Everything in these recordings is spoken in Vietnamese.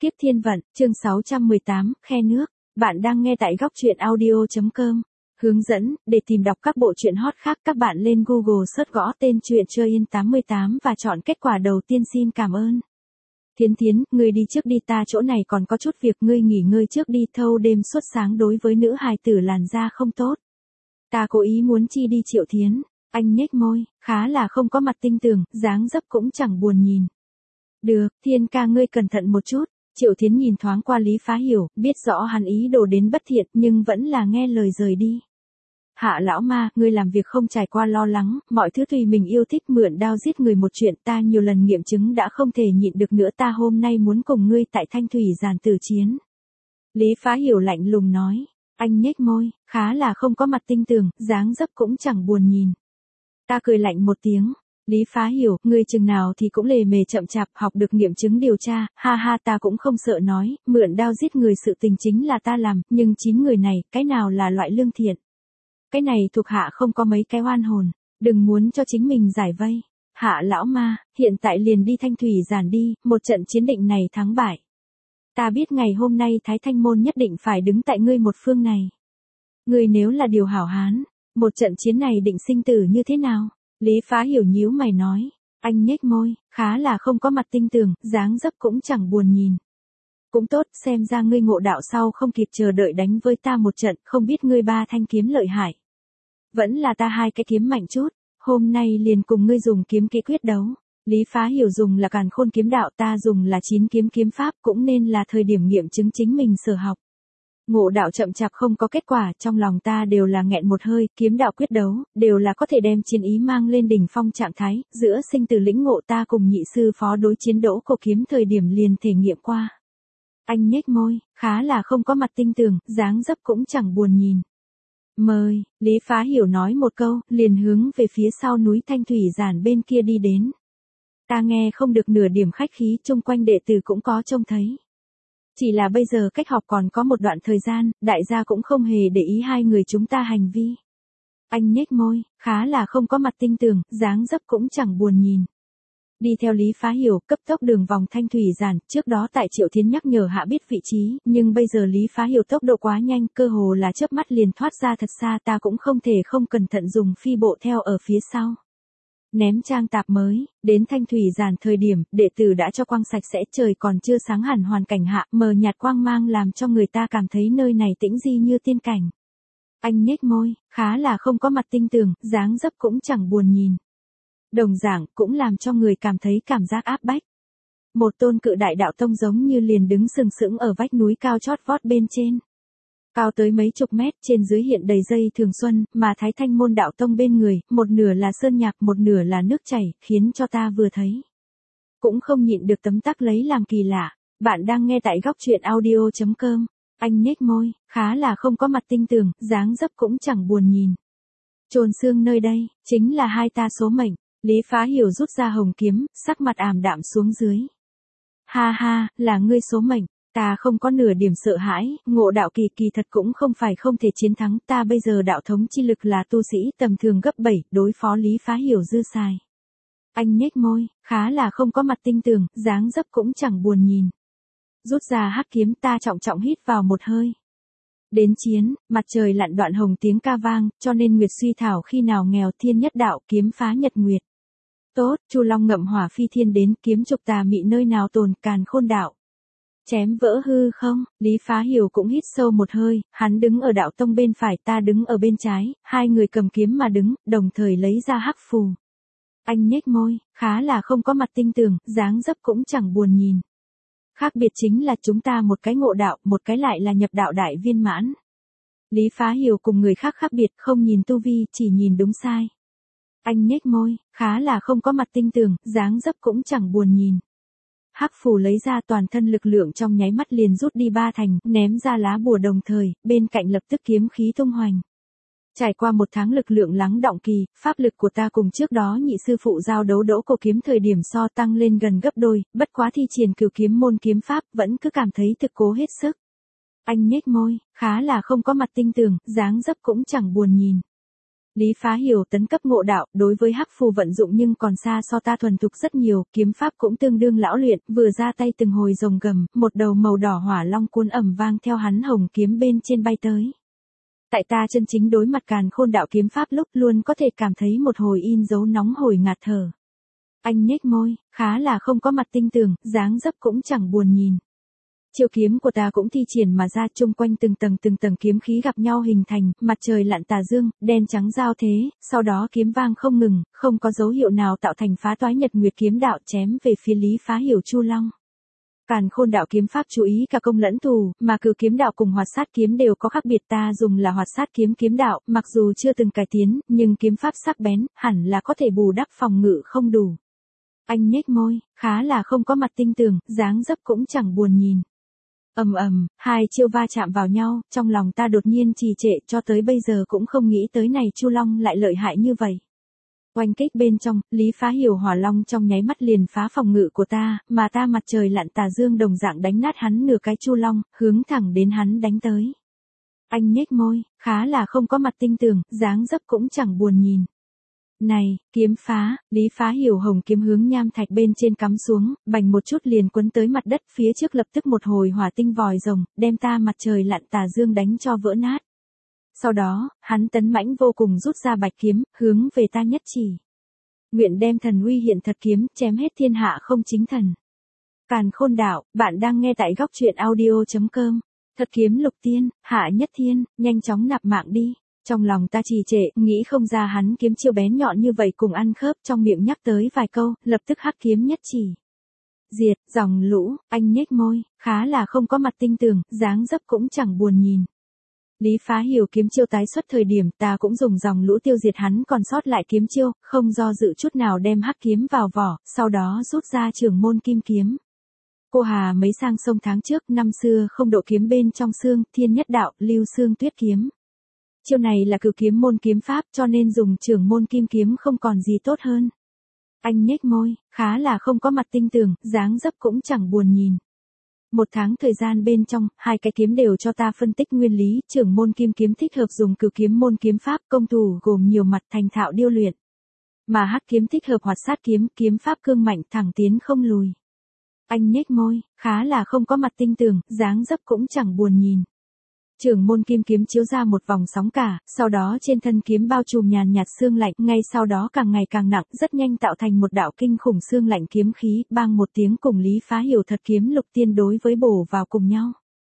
Kiếp Thiên Vận, chương 618, Khe Nước. Bạn đang nghe tại góc truyện audio.com. Hướng dẫn, để tìm đọc các bộ truyện hot khác các bạn lên Google search gõ tên truyện Chơi Yên 88 và chọn kết quả đầu tiên. Xin cảm ơn. Thiến Thiến, ngươi đi trước đi, ta chỗ này còn có chút việc, ngươi nghỉ ngơi trước đi, thâu đêm suốt sáng đối với nữ hài tử làn da không tốt. Ta cố ý muốn chi đi Triệu Thiến. Anh nhếch môi, khá là không có mặt tinh tường, dáng dấp cũng chẳng buồn nhìn. Được, Thiên ca ngươi cẩn thận một chút. Triệu Thiến nhìn thoáng qua Lý Phá Hiểu, biết rõ hắn ý đồ đến bất thiện nhưng vẫn là nghe lời rời đi. Hạ lão ma, ngươi làm việc không trải qua lo lắng, mọi thứ tùy mình yêu thích, mượn đao giết người một chuyện ta nhiều lần nghiệm chứng đã không thể nhịn được nữa, ta hôm nay muốn cùng ngươi tại Thanh Thủy giàn tử chiến. Lý Phá Hiểu lạnh lùng nói. Anh nhếch môi, khá là không có mặt tinh tường, dáng dấp cũng chẳng buồn nhìn. Ta cười lạnh một tiếng. Lý Phá Hiểu, ngươi chừng nào thì cũng lề mề chậm chạp, học được nghiệm chứng điều tra, ha ha, ta cũng không sợ nói, mượn đao giết người sự tình chính là ta làm, nhưng 9 người này, cái nào là loại lương thiện? Cái này thuộc hạ không có mấy cái oan hồn, đừng muốn cho chính mình giải vây. Hạ lão ma, hiện tại liền đi Thanh Thủy giàn đi, một trận chiến định này thắng bại. Ta biết ngày hôm nay Thái Thanh môn nhất định phải đứng tại ngươi một phương này. Ngươi nếu là điều hảo hán, một trận chiến này định sinh tử như thế nào? Lý Phá Hiểu nhíu mày nói. Anh nhếch môi, khá là không có mặt tinh tường, dáng dấp cũng chẳng buồn nhìn. Cũng tốt, xem ra ngươi ngộ đạo sau không kịp chờ đợi đánh với ta một trận, không biết ngươi 3 thanh kiếm lợi hại. Vẫn là ta 2 cái kiếm mạnh chút, hôm nay liền cùng ngươi dùng kiếm kỹ quyết đấu. Lý Phá Hiểu dùng là Càn Khôn kiếm đạo, ta dùng là 9 kiếm pháp, cũng nên là thời điểm nghiệm chứng chính mình sở học. Ngộ đạo chậm chạp không có kết quả, trong lòng ta đều là nghẹn một hơi, kiếm đạo quyết đấu, đều là có thể đem chiến ý mang lên đỉnh phong trạng thái, giữa sinh tử lĩnh ngộ ta cùng nhị sư phó đối chiến Đỗ Cổ kiếm thời điểm liền thể nghiệm qua. Anh nhếch môi, khá là không có mặt tinh tường, dáng dấp cũng chẳng buồn nhìn. Mời, Lý Phá Hiểu nói một câu, liền hướng về phía sau núi Thanh Thủy giàn bên kia đi đến. Ta nghe không được nửa điểm khách khí, chung quanh đệ tử cũng có trông thấy. Chỉ là bây giờ cách họp còn có một đoạn thời gian, đại gia cũng không hề để ý hai người chúng ta hành vi. Anh nhếch môi, khá là không có mặt tinh tường, dáng dấp cũng chẳng buồn nhìn. Đi theo Lý Phá Hiểu, cấp tốc đường vòng Thanh Thủy giàn, trước đó tại Triệu Thiến nhắc nhở hạ biết vị trí, nhưng bây giờ Lý Phá Hiểu tốc độ quá nhanh, cơ hồ là chớp mắt liền thoát ra thật xa, ta cũng không thể không cẩn thận dùng phi bộ theo ở phía sau. Ném trang tạp mới, đến Thanh Thủy giàn thời điểm, đệ tử đã cho quang sạch sẽ, trời còn chưa sáng hẳn, hoàn cảnh hạ, mờ nhạt quang mang làm cho người ta cảm thấy nơi này tĩnh di như tiên cảnh. Anh nhếch môi, khá là không có mặt tinh tường, dáng dấp cũng chẳng buồn nhìn. Đồng dạng, cũng làm cho người cảm thấy cảm giác áp bách. Một tôn cự đại đạo tông giống như liền đứng sừng sững ở vách núi cao chót vót bên trên. Cao tới mấy chục mét, trên dưới hiện đầy dây thường xuân, mà Thái Thanh môn đạo tông bên người, một nửa là sơn nhạc, một nửa là nước chảy, khiến cho ta vừa thấy cũng không nhịn được tấm tắc lấy làm kỳ lạ. Bạn đang nghe tại góc truyện audio.com. Anh nhếch môi, khá là không có mặt tinh tường, dáng dấp cũng chẳng buồn nhìn. Chôn xương nơi đây, chính là hai ta số mệnh. Lý Phá Hiểu rút ra hồng kiếm, sắc mặt ảm đạm xuống dưới. Ha ha, là ngươi số mệnh. Ta không có nửa điểm sợ hãi, ngộ đạo kỳ thật cũng không phải không thể chiến thắng, ta bây giờ đạo thống chi lực là tu sĩ tầm thường gấp 7, đối phó Lý Phá Hiểu dư xài. Anh nhếch môi, khá là không có mặt tinh tường, dáng dấp cũng chẳng buồn nhìn. Rút ra hắc kiếm, ta trọng trọng hít vào một hơi. Đến chiến, mặt trời lặn đoạn hồng tiếng ca vang, cho nên nguyệt suy thảo khi nào nghèo, thiên nhất đạo kiếm phá nhật nguyệt. Tốt, Chu Long ngậm hỏa phi thiên đến, kiếm trục tà mị nơi nào tồn, Càn Khôn đạo. Chém vỡ hư không, Lý Phá Hiểu cũng hít sâu một hơi, hắn đứng ở đạo tông bên phải, ta đứng ở bên trái, hai người cầm kiếm mà đứng, đồng thời lấy ra hắc phù. Anh nhếch môi, khá là không có mặt tinh tường, dáng dấp cũng chẳng buồn nhìn. Khác biệt chính là chúng ta một cái ngộ đạo, một cái lại là nhập đạo đại viên mãn. Lý Phá Hiểu cùng người khác khác biệt, không nhìn tu vi, chỉ nhìn đúng sai. Anh nhếch môi, khá là không có mặt tinh tường, dáng dấp cũng chẳng buồn nhìn. Hắc phù lấy ra, toàn thân lực lượng trong nháy mắt liền rút đi 3 thành, ném ra lá bùa, đồng thời, bên cạnh lập tức kiếm khí tung hoành. Trải qua 1 tháng lực lượng lắng đọng kỳ, pháp lực của ta cùng trước đó nhị sư phụ giao đấu Đỗ Cổ kiếm thời điểm so tăng lên gần gấp đôi, bất quá thi triển Cửu kiếm môn kiếm pháp, vẫn cứ cảm thấy thực cố hết sức. Anh nhếch môi, khá là không có mặt tinh tường, dáng dấp cũng chẳng buồn nhìn. Lý Phá Hiểu tấn cấp ngộ đạo, đối với hắc phù vận dụng nhưng còn xa so ta thuần thục rất nhiều, kiếm pháp cũng tương đương lão luyện, vừa ra tay từng hồi rồng gầm, một đầu màu đỏ hỏa long cuốn ầm vang theo hắn hồng kiếm bên trên bay tới. Tại ta chân chính đối mặt Càn Khôn đạo kiếm pháp lúc luôn có thể cảm thấy một hồi in dấu nóng hổi ngạt thở. Anh nhếch môi, khá là không có mặt tinh tường, dáng dấp cũng chẳng buồn nhìn. Chiêu kiếm của ta cũng thi triển mà ra, chung quanh từng tầng kiếm khí gặp nhau hình thành, mặt trời lặn tà dương, đen trắng giao thế, sau đó kiếm vang không ngừng, không có dấu hiệu nào tạo thành phá toái nhật nguyệt kiếm đạo chém về phía Lý Phá Hiểu Chu Long. Càn Khôn đạo kiếm pháp chú ý cả công lẫn thủ, mà cử kiếm đạo cùng hoạt sát kiếm đều có khác biệt, ta dùng là hoạt sát kiếm kiếm đạo, mặc dù chưa từng cải tiến, nhưng kiếm pháp sắc bén, hẳn là có thể bù đắp phòng ngự không đủ. Anh nhếch môi, khá là không có mặt tinh tường, dáng dấp cũng chẳng buồn nhìn. Hai chiêu va chạm vào nhau, trong lòng ta đột nhiên trì trệ, cho tới bây giờ cũng không nghĩ tới này Chu Long lại lợi hại như vậy. Oanh kích bên trong, Lý Phá Hiểu hỏa long trong nháy mắt liền phá phòng ngự của ta, mà ta mặt trời lặn tà dương đồng dạng đánh nát hắn nửa cái Chu Long, hướng thẳng đến hắn đánh tới. Anh nhếch môi, khá là không có mặt tinh tường, dáng dấp cũng chẳng buồn nhìn. Này, kiếm phá, Lý Phá Hiểu hồng kiếm hướng nham thạch bên trên cắm xuống, bành một chút liền quấn tới mặt đất, phía trước lập tức một hồi hỏa tinh vòi rồng, đem ta mặt trời lặn tà dương đánh cho vỡ nát. Sau đó, hắn tấn mãnh vô cùng rút ra bạch kiếm, hướng về ta nhất chỉ. Nguyện đem thần uy hiện thật kiếm, chém hết thiên hạ không chính thần. Càn Khôn đạo, bạn đang nghe tại góc truyện audio.com. Thật kiếm lục tiên, hạ nhất thiên, nhanh chóng nạp mạng đi. Trong lòng ta trì trệ, nghĩ không ra hắn kiếm chiêu bén nhọn như vậy cùng ăn khớp, trong miệng nhắc tới vài câu, lập tức hắc kiếm nhất chỉ. Diệt, dòng lũ, anh nhếch môi, khá là không có mặt tinh tường, dáng dấp cũng chẳng buồn nhìn. Lý Phá Hiểu kiếm chiêu tái xuất thời điểm, ta cũng dùng dòng lũ tiêu diệt hắn còn sót lại kiếm chiêu, không do dự chút nào đem hắc kiếm vào vỏ, sau đó rút ra Trường Môn Kim kiếm. Cô Hà mấy sang sông tháng trước, năm xưa không độ kiếm bên trong xương, thiên nhất đạo, lưu xương tuyết kiếm. Chiêu này là cử kiếm môn kiếm pháp, cho nên dùng Trường Môn Kim kiếm không còn gì tốt hơn. Anh nhếch môi, khá là không có mặt tinh tường, dáng dấp cũng chẳng buồn nhìn. Một tháng thời gian bên trong, hai cái kiếm đều cho ta phân tích nguyên lý, Trường Môn Kim kiếm thích hợp dùng cử kiếm môn kiếm pháp, công thủ gồm nhiều mặt thành thạo điêu luyện. Mà hắc kiếm thích hợp hoạt sát kiếm, kiếm pháp cương mạnh thẳng tiến không lùi. Anh nhếch môi, khá là không có mặt tinh tường, dáng dấp cũng chẳng buồn nhìn. Trường Môn Kim kiếm chiếu ra một vòng sóng cả, sau đó trên thân kiếm bao trùm nhàn nhạt sương lạnh, ngay sau đó càng ngày càng nặng, rất nhanh tạo thành một đạo kinh khủng sương lạnh kiếm khí, bang một tiếng cùng Lý Phá Hiểu thật kiếm lục tiên đối với bổ vào cùng nhau.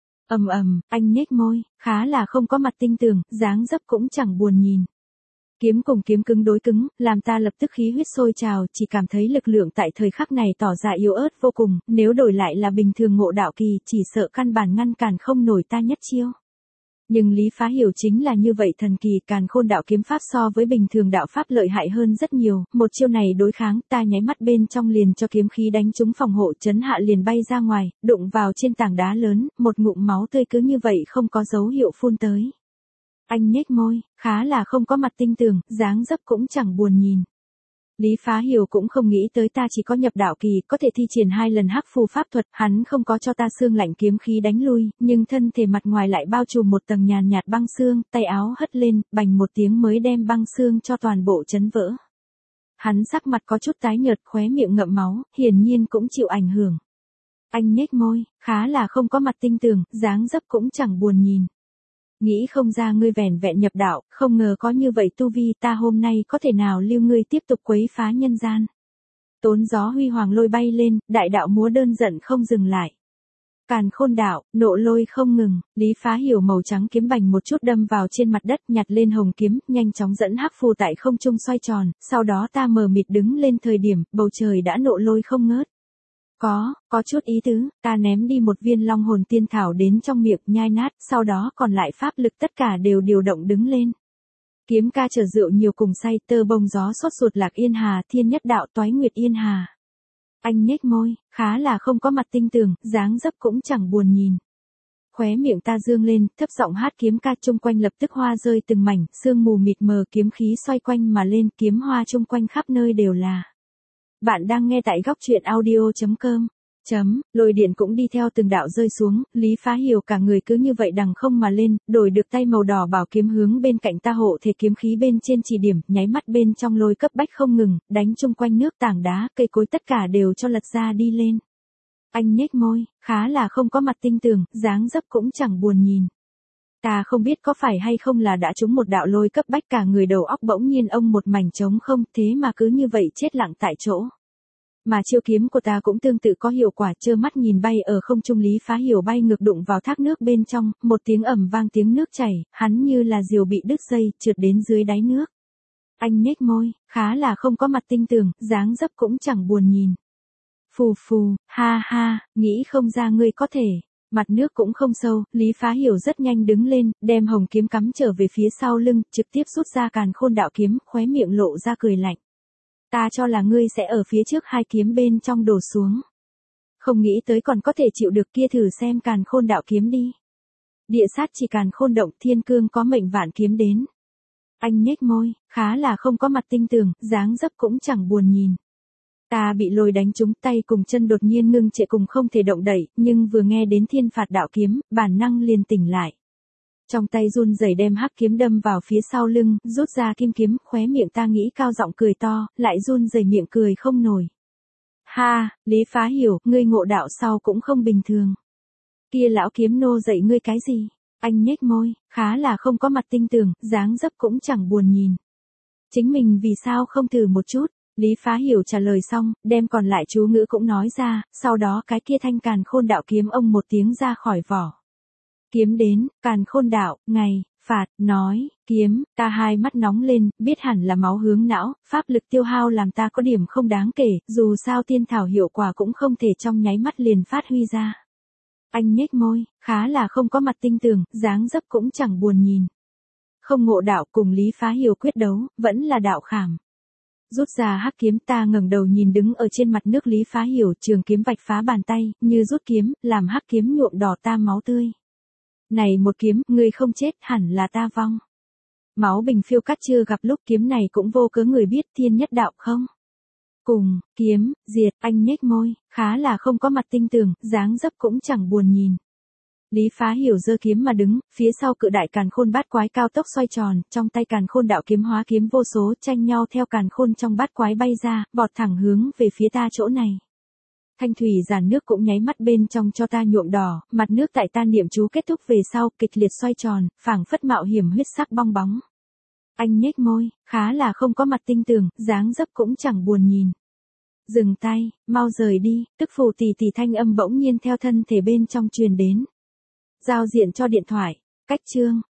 Anh nhếch môi, khá là không có mặt tinh tường, dáng dấp cũng chẳng buồn nhìn. Kiếm cùng kiếm cứng đối cứng, làm ta lập tức khí huyết sôi trào, chỉ cảm thấy lực lượng tại thời khắc này tỏ ra yếu ớt vô cùng, nếu đổi lại là bình thường ngộ đạo kỳ, chỉ sợ căn bản ngăn cản không nổi ta nhất chiêu. Nhưng Lý Phá Hiểu chính là như vậy thần kỳ, Càn Khôn đạo kiếm pháp so với bình thường đạo pháp lợi hại hơn rất nhiều, một chiêu này đối kháng, ta nháy mắt bên trong liền cho kiếm khí đánh trúng phòng hộ, chấn hạ liền bay ra ngoài, đụng vào trên tảng đá lớn, một ngụm máu tươi cứ như vậy không có dấu hiệu phun tới. Anh nhếch môi, khá là không có mặt tinh tường, dáng dấp cũng chẳng buồn nhìn. Lý Phá Hiểu cũng không nghĩ tới ta chỉ có nhập đạo kỳ, có thể thi triển 2 lần hắc phù pháp thuật, hắn không có cho ta xương lạnh kiếm khí đánh lui, nhưng thân thể mặt ngoài lại bao trùm một tầng nhàn nhạt băng xương, tay áo hất lên, bành một tiếng mới đem băng xương cho toàn bộ chấn vỡ. Hắn sắc mặt có chút tái nhợt, khóe miệng ngậm máu, hiển nhiên cũng chịu ảnh hưởng. Anh nhếch môi, khá là không có mặt tinh tường, dáng dấp cũng chẳng buồn nhìn. Nghĩ không ra ngươi vẻn vẹn nhập đạo, không ngờ có như vậy tu vi, ta hôm nay có thể nào lưu ngươi tiếp tục quấy phá nhân gian. Tốn gió huy hoàng lôi bay lên, đại đạo múa đơn giận không dừng lại. Càn Khôn đạo, nộ lôi không ngừng, Lý Phá Hiểu màu trắng kiếm bành một chút đâm vào trên mặt đất, nhặt lên hồng kiếm, nhanh chóng dẫn hắc phù tại không trung xoay tròn, sau đó ta mờ mịt đứng lên thời điểm, bầu trời đã nộ lôi không ngớt. Có chút ý tứ, ta ném đi một viên long hồn tiên thảo đến trong miệng nhai nát, sau đó còn lại pháp lực tất cả đều điều động đứng lên. Kiếm ca chở rượu nhiều cùng say, tơ bông gió xót ruột lạc yên hà, thiên nhất đạo toái nguyệt yên hà. Anh nhếch môi, khá là không có mặt tinh tường, dáng dấp cũng chẳng buồn nhìn. Khóe miệng ta dương lên, thấp giọng hát kiếm ca, chung quanh lập tức hoa rơi từng mảnh, sương mù mịt mờ, kiếm khí xoay quanh mà lên, kiếm hoa chung quanh khắp nơi đều là. Bạn đang nghe tại góc truyện audio.com. Lôi điện cũng đi theo từng đạo rơi xuống, Lý Phá Hiểu cả người cứ như vậy đằng không mà lên, đổi được tay màu đỏ bảo kiếm hướng bên cạnh ta hộ thể kiếm khí bên trên chỉ điểm, nháy mắt bên trong lôi cấp bách không ngừng, đánh chung quanh nước tảng đá, cây cối tất cả đều cho lật ra đi lên. Anh nhếch môi, khá là không có mặt tinh tường, dáng dấp cũng chẳng buồn nhìn. Ta không biết có phải hay không là đã trúng một đạo lôi cấp bách cả người đầu óc bỗng nhiên ông một mảnh trống không, thế mà cứ như vậy chết lặng tại chỗ. Mà chiêu kiếm của ta cũng tương tự có hiệu quả, trơ mắt nhìn bay ở không trung Lý Phá Hiểu bay ngược đụng vào thác nước bên trong, một tiếng ầm vang tiếng nước chảy, hắn như là diều bị đứt dây, trượt đến dưới đáy nước. Anh nhếch môi, khá là không có mặt tinh tường, dáng dấp cũng chẳng buồn nhìn. Phù phù, ha ha, nghĩ không ra ngươi có thể. Mặt nước cũng không sâu, Lý Phá Hiểu rất nhanh đứng lên, đem hồng kiếm cắm trở về phía sau lưng, trực tiếp rút ra càn khôn đạo kiếm, khóe miệng lộ ra cười lạnh. Ta cho là ngươi sẽ ở phía trước hai kiếm bên trong đổ xuống. Không nghĩ tới còn có thể chịu được, kia thử xem càn khôn đạo kiếm đi. Địa sát chỉ càn khôn động, thiên cương có mệnh vạn kiếm đến. Anh nhếch môi, khá là không có mặt tinh tường, dáng dấp cũng chẳng buồn nhìn. Ta bị lôi đánh trúng, tay cùng chân đột nhiên ngưng trệ cùng không thể động đậy, nhưng vừa nghe đến thiên phạt đạo kiếm, bản năng liền tỉnh lại. Trong tay run rẩy đem hắc kiếm đâm vào phía sau lưng, rút ra kim kiếm, khóe miệng ta nghĩ cao giọng cười to, lại run rẩy miệng cười không nổi. Ha, Lý Phá Hiểu, ngươi ngộ đạo sau cũng không bình thường. Kia lão kiếm nô dạy ngươi cái gì? Anh nhếch môi, khá là không có mặt tinh tường, dáng dấp cũng chẳng buồn nhìn. Chính mình vì sao không thử một chút? Lý Phá Hiểu trả lời xong, đem còn lại chú ngữ cũng nói ra, sau đó cái kia thanh càn khôn đạo kiếm ông một tiếng ra khỏi vỏ. Kiếm đến, càn khôn đạo, ngày, phạt, nói, kiếm, ta hai mắt nóng lên, biết hẳn là máu hướng não, pháp lực tiêu hao làm ta có điểm không đáng kể, dù sao tiên thảo hiệu quả cũng không thể trong nháy mắt liền phát huy ra. Anh nhếch môi, khá là không có mặt tinh tường, dáng dấp cũng chẳng buồn nhìn. Không ngộ đạo cùng Lý Phá Hiểu quyết đấu, vẫn là đạo khảm. Rút ra hắc kiếm, ta ngẩng đầu nhìn đứng ở trên mặt nước Lý Phá Hiểu, trường kiếm vạch phá bàn tay, như rút kiếm, làm hắc kiếm nhuộm đỏ ta máu tươi. Này một kiếm, ngươi không chết, hẳn là ta vong. Máu bình phiêu cắt chưa gặp lúc, kiếm này cũng vô cớ người biết, thiên nhất đạo không? Cùng, kiếm, diệt, anh nhếch môi, khá là không có mặt tinh tường, dáng dấp cũng chẳng buồn nhìn. Lý Phá Hiểu giơ kiếm mà đứng, phía sau cự đại càn khôn bát quái cao tốc xoay tròn, trong tay càn khôn đạo kiếm hóa kiếm vô số tranh nhau theo càn khôn trong bát quái bay ra, vọt thẳng hướng về phía ta chỗ này. Thanh thủy giàn nước cũng nháy mắt bên trong cho ta nhuộm đỏ, mặt nước tại ta niệm chú kết thúc về sau, kịch liệt xoay tròn, phảng phất mạo hiểm huyết sắc bong bóng. Anh nhếch môi, khá là không có mặt tinh tường, dáng dấp cũng chẳng buồn nhìn. Dừng tay, mau rời đi, tức phù tì tì thanh âm bỗng nhiên theo thân thể bên trong truyền đến. Giao diện cho điện thoại, cách chương.